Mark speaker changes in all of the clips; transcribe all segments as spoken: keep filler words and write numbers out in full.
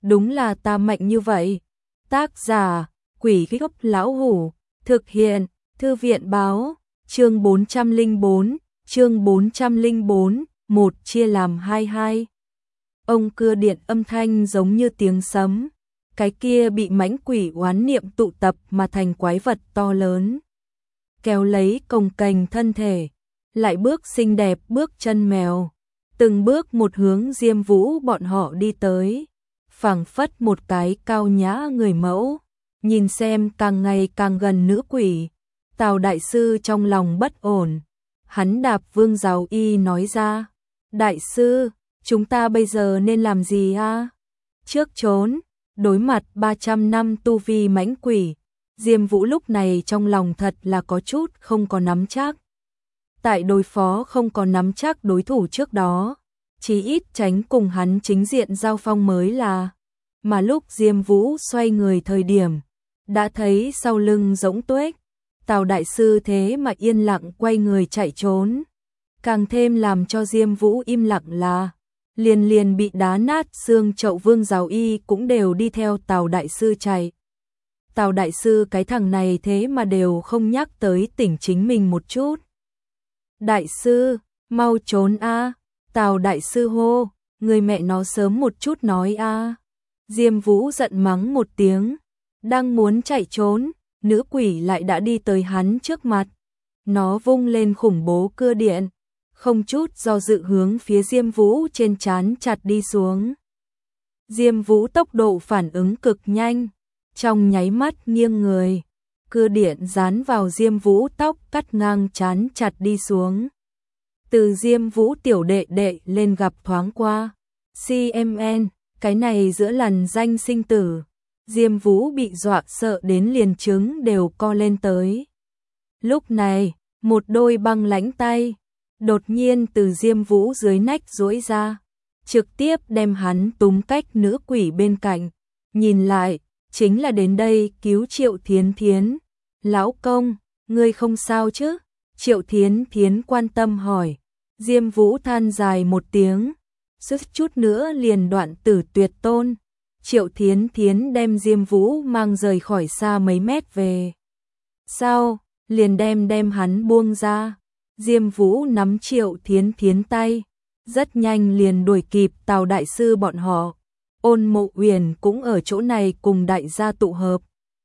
Speaker 1: đúng là ta mạnh như vậy. Tác giả, Quỷ Gốc Lão Hủ, thực hiện, Thư viện báo, chương bốn trăm lẻ bốn, chương bốn trăm lẻ bốn, một chia làm hai hai. Ông cưa điện âm thanh giống như tiếng sấm, cái kia bị mãnh quỷ oán niệm tụ tập mà thành quái vật to lớn. Kéo lấy cồng kềnh thân thể, lại bước xinh đẹp bước chân mèo, từng bước một hướng Diêm Vũ bọn họ đi tới, phảng phất một cái cao nhã người mẫu, nhìn xem càng ngày càng gần nữ quỷ. Tào đại sư trong lòng bất ổn, hắn đạp Vương Giáo Y nói ra, đại sư, chúng ta bây giờ nên làm gì a? Trước trốn, đối mặt ba trăm năm tu vi mãnh quỷ, Diêm Vũ lúc này trong lòng thật là có chút không có nắm chắc. Tại đối phó không có nắm chắc đối thủ trước đó, chí ít tránh cùng hắn chính diện giao phong mới là. Mà lúc Diêm Vũ xoay người thời điểm, đã thấy sau lưng rỗng tuếch, Tào đại sư thế mà yên lặng quay người chạy trốn. Càng thêm làm cho Diêm Vũ im lặng là, liền liền bị đá nát xương chậu Vương Giáo Y cũng đều đi theo Tào đại sư chạy. Tào đại sư cái thằng này thế mà đều không nhắc tới tỉnh chính mình một chút. Đại sư, mau trốn a! Tào đại sư hô, người mẹ nó sớm một chút nói a! Diêm Vũ giận mắng một tiếng, đang muốn chạy trốn, nữ quỷ lại đã đi tới hắn trước mặt. Nó vung lên khủng bố cưa điện, không chút do dự hướng phía Diêm Vũ trên trán chặt đi xuống. Diêm Vũ tốc độ phản ứng cực nhanh, trong nháy mắt nghiêng người, cưa điện dán vào Diêm Vũ tóc cắt ngang trán chặt đi xuống. Từ Diêm Vũ tiểu đệ đệ lên gặp thoáng qua, xê em en, cái này giữa lần danh sinh tử, Diêm Vũ bị dọa sợ đến liền trứng đều co lên tới. Lúc này, một đôi băng lãnh tay đột nhiên từ Diêm Vũ dưới nách duỗi ra, trực tiếp đem hắn túm cách nữ quỷ bên cạnh. Nhìn lại, chính là đến đây cứu Triệu Thiến Thiến. Lão công, ngươi không sao chứ? Triệu Thiến Thiến quan tâm hỏi. Diêm Vũ than dài một tiếng, suýt chút nữa liền đoạn tử tuyệt tôn. Triệu Thiến Thiến đem Diêm Vũ mang rời khỏi xa mấy mét về. Sao? Liền đem đem hắn buông ra. Diêm Vũ nắm Triệu Thiến Thiến tay, rất nhanh liền đuổi kịp Tào đại sư bọn họ. Ôn Mộ Uyển cũng ở chỗ này cùng đại gia tụ hợp.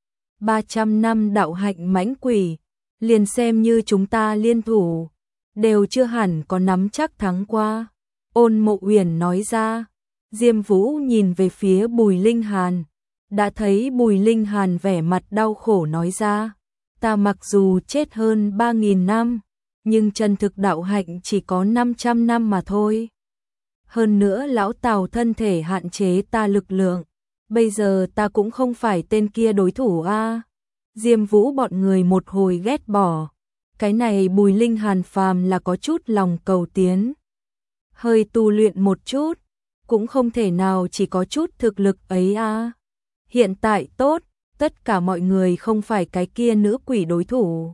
Speaker 1: ba trăm năm đạo hạnh mãnh quỷ, liền xem như chúng ta liên thủ, đều chưa hẳn có nắm chắc thắng qua. Ôn Mộ Uyển nói ra. Diêm Vũ nhìn về phía Bùi Linh Hàn, đã thấy Bùi Linh Hàn vẻ mặt đau khổ nói ra, ta mặc dù chết hơn ba nghìn năm, nhưng chân thực đạo hạnh chỉ có năm trăm năm mà thôi. Hơn nữa lão Tào thân thể hạn chế ta lực lượng, bây giờ ta cũng không phải tên kia đối thủ a. Diêm Vũ bọn người một hồi ghét bỏ, cái này Bùi Linh Hàn phàm là có chút lòng cầu tiến, hơi tu luyện một chút, cũng không thể nào chỉ có chút thực lực ấy a. Hiện tại tốt, tất cả mọi người không phải cái kia nữ quỷ đối thủ.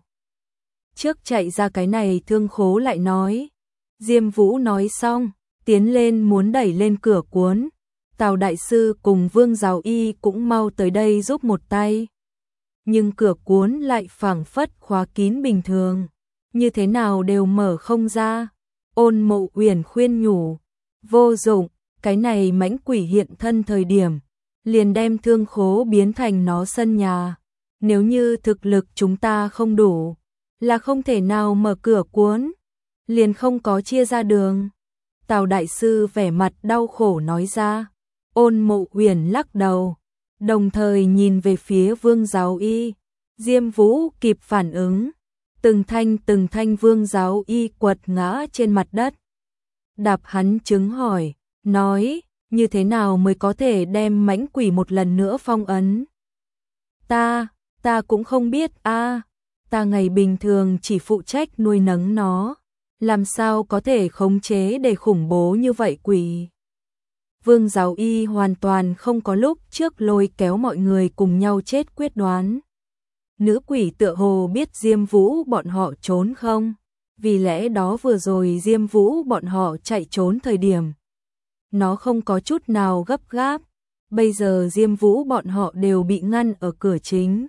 Speaker 1: Trước chạy ra cái này thương khố lại nói. Diêm Vũ nói xong, tiến lên muốn đẩy lên cửa cuốn. Tào đại sư cùng Vương Giáo Y cũng mau tới đây giúp một tay. Nhưng cửa cuốn lại phảng phất khóa kín bình thường, như thế nào đều mở không ra. Ôn Mộ Uyển khuyên nhủ, vô dụng, cái này mãnh quỷ hiện thân thời điểm, liền đem thương khố biến thành nó sân nhà. Nếu như thực lực chúng ta không đủ, là không thể nào mở cửa cuốn, liền không có chia ra đường. Tào đại sư vẻ mặt đau khổ nói ra. Ôn Mộ Uyển lắc đầu, đồng thời nhìn về phía Vương Giáo Y. Diêm Vũ kịp phản ứng, từng thanh từng thanh Vương Giáo Y quật ngã trên mặt đất. Đạp hắn chứng hỏi, nói, như thế nào mới có thể đem mãnh quỷ một lần nữa phong ấn? Ta, ta cũng không biết a, ta ngày bình thường chỉ phụ trách nuôi nấng nó, làm sao có thể khống chế để khủng bố như vậy quỷ? Vương Giáo Y hoàn toàn không có lúc trước lôi kéo mọi người cùng nhau chết quyết đoán. Nữ quỷ tựa hồ biết Diêm Vũ bọn họ trốn không? Vì lẽ đó vừa rồi Diêm Vũ bọn họ chạy trốn thời điểm, nó không có chút nào gấp gáp, Bây giờ Diêm Vũ bọn họ đều bị ngăn ở cửa chính.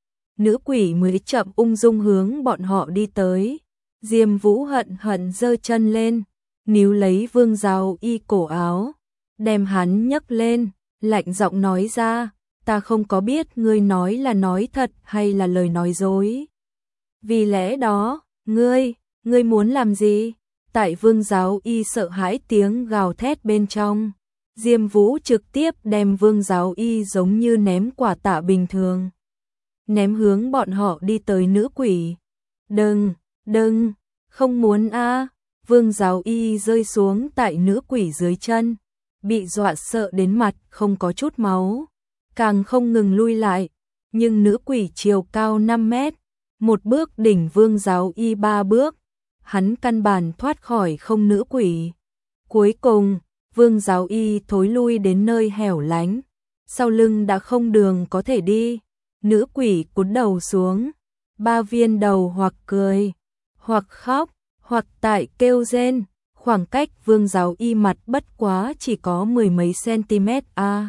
Speaker 1: Nữ quỷ mới chậm ung dung hướng bọn họ đi tới. Diêm Vũ hận hận giơ chân lên, níu lấy Vương Giáo Y cổ áo, đem hắn nhấc lên, lạnh giọng nói ra, ta không có biết ngươi nói là nói thật hay là lời nói dối. Vì lẽ đó, ngươi, ngươi muốn làm gì? Tại Vương Giáo Y sợ hãi tiếng gào thét bên trong, Diêm Vũ trực tiếp đem Vương Giáo Y giống như ném quả tạ bình thường, ném hướng bọn họ đi tới nữ quỷ. Đừng, đừng, không muốn a. Vương Giáo Y rơi xuống tại nữ quỷ dưới chân, bị dọa sợ đến mặt không có chút máu, càng không ngừng lui lại, nhưng nữ quỷ chiều cao năm mét, một bước đỉnh Vương Giáo Y ba bước, hắn căn bản thoát khỏi không nữ quỷ. Cuối cùng, Vương Giáo Y thối lui đến nơi hẻo lánh, sau lưng đã không đường có thể đi, nữ quỷ cúi đầu xuống, ba viên đầu hoặc cười, hoặc khóc, hoặc tại kêu rên, khoảng cách Vương Giáo Y mặt bất quá chỉ có mười mấy cm a. À,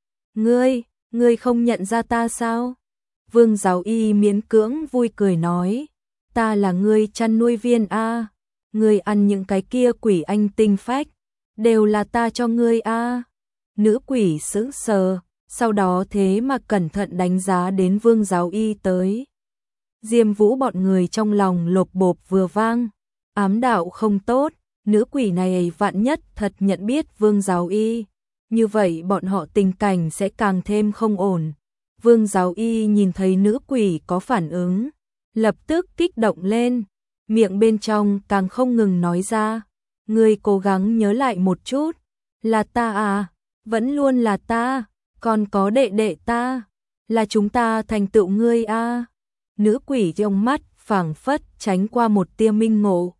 Speaker 1: ngươi, ngươi không nhận ra ta sao? Vương Giáo Y miễn cưỡng vui cười nói, ta là ngươi chăn nuôi viên a, à, ngươi ăn những cái kia quỷ anh tinh phách, đều là ta cho ngươi a. À. Nữ quỷ sững sờ, sau đó thế mà cẩn thận đánh giá đến Vương Giáo Y tới. Diêm Vũ bọn người trong lòng lộp bộp vừa vang, ám đạo không tốt, nữ quỷ này vạn nhất thật nhận biết Vương Giáo Y, như vậy bọn họ tình cảnh sẽ càng thêm không ổn. Vương Giáo Y nhìn thấy nữ quỷ có phản ứng, lập tức kích động lên, miệng bên trong càng không ngừng nói ra, ngươi cố gắng nhớ lại một chút, là ta à, vẫn luôn là ta, còn có đệ đệ ta, là chúng ta thành tựu ngươi a. À. Nữ quỷ trong mắt phảng phất tránh qua một tia minh ngộ.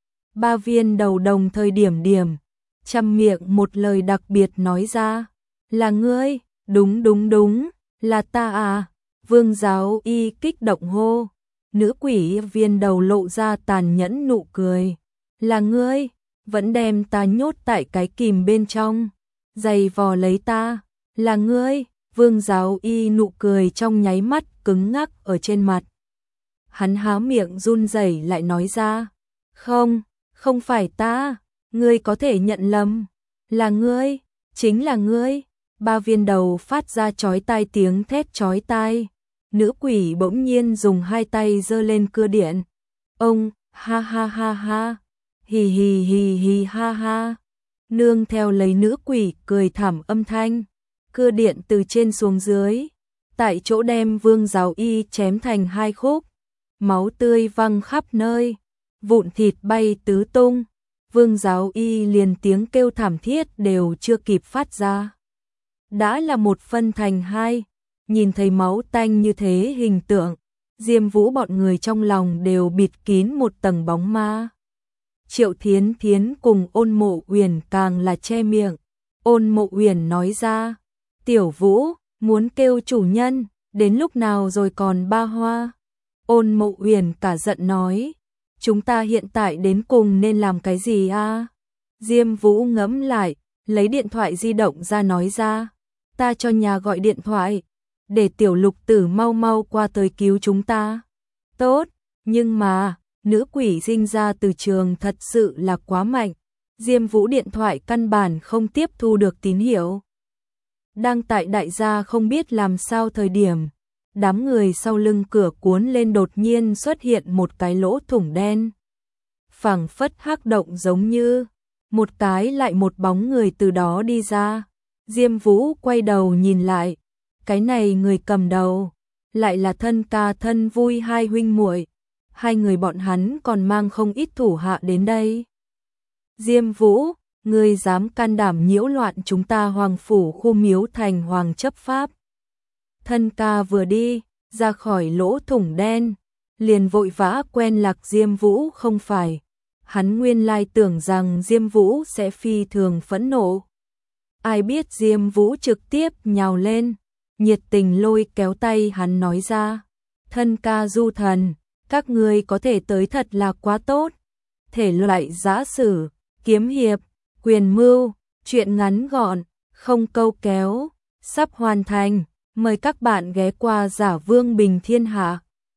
Speaker 1: Ba viên đầu đồng thời điểm điểm, chăm miệng một lời đặc biệt nói ra, là ngươi, đúng đúng đúng, là ta à. Vương Giáo Y kích động hô, nữ quỷ viên đầu lộ ra tàn nhẫn nụ cười, là ngươi, vẫn đem ta nhốt tại cái kìm bên trong, giày vò lấy ta, là ngươi. Vương Giáo Y nụ cười trong nháy mắt cứng ngắc ở trên mặt. Hắn há miệng run rẩy lại nói ra, không, không phải ta, ngươi có thể nhận lầm, là ngươi, chính là ngươi. Ba viên đầu phát ra chói tai tiếng thét chói tai. Nữ quỷ bỗng nhiên dùng hai tay giơ lên cưa điện. Ông, ha ha ha ha, hì hì hì hì ha ha. Nương theo lấy nữ quỷ cười thảm âm thanh, cưa điện từ trên xuống dưới, tại chỗ đem Vương Giáo Y chém thành hai khúc, máu tươi văng khắp nơi, vụn thịt bay tứ tung. Vương Giáo Y liền tiếng kêu thảm thiết đều chưa kịp phát ra, đã là một phân thành hai. Nhìn thấy máu tanh như thế hình tượng, Diêm Vũ bọn người trong lòng đều bịt kín một tầng bóng ma. Triệu Thiến Thiến cùng Ôn Mộ Uyển càng là che miệng. Ôn Mộ Uyển nói ra, Tiểu Vũ, muốn kêu chủ nhân, đến lúc nào rồi còn ba hoa. Ôn Mộ Uyển cả giận nói, chúng ta hiện tại đến cùng nên làm cái gì a? Diêm Vũ ngẫm lại, lấy điện thoại di động ra nói ra, ta cho nhà gọi điện thoại, để Tiểu Lục Tử mau mau qua tới cứu chúng ta. Tốt, nhưng mà, nữ quỷ sinh ra từ trường thật sự là quá mạnh, Diêm Vũ điện thoại căn bản không tiếp thu được tín hiệu. Đang tại đại gia không biết làm sao thời điểm, đám người sau lưng cửa cuốn lên đột nhiên xuất hiện một cái lỗ thủng đen. Phảng phất hắc động giống như, một cái lại một bóng người từ đó đi ra. Diêm Vũ quay đầu nhìn lại, cái này người cầm đầu, lại là Thân Ca Thân Vui hai huynh muội. Hai người bọn hắn còn mang không ít thủ hạ đến đây. Diêm Vũ, ngươi dám can đảm nhiễu loạn chúng ta Hoàng phủ khu Miếu Thành Hoàng chấp pháp. Thân Ca vừa đi, ra khỏi lỗ thủng đen, liền vội vã quen lạc Diêm Vũ không phải. Hắn nguyên lai tưởng rằng Diêm Vũ sẽ phi thường phẫn nộ. Ai biết Diêm Vũ trực tiếp nhào lên, nhiệt tình lôi kéo tay hắn nói ra, Thân Ca du thần, các ngươi có thể tới thật là quá tốt. Thể loại giã sử, kiếm hiệp, quyền mưu, chuyện ngắn gọn, không câu kéo, sắp hoàn thành. Mời các bạn ghé qua Giả Vương Bình Thiên Hạ.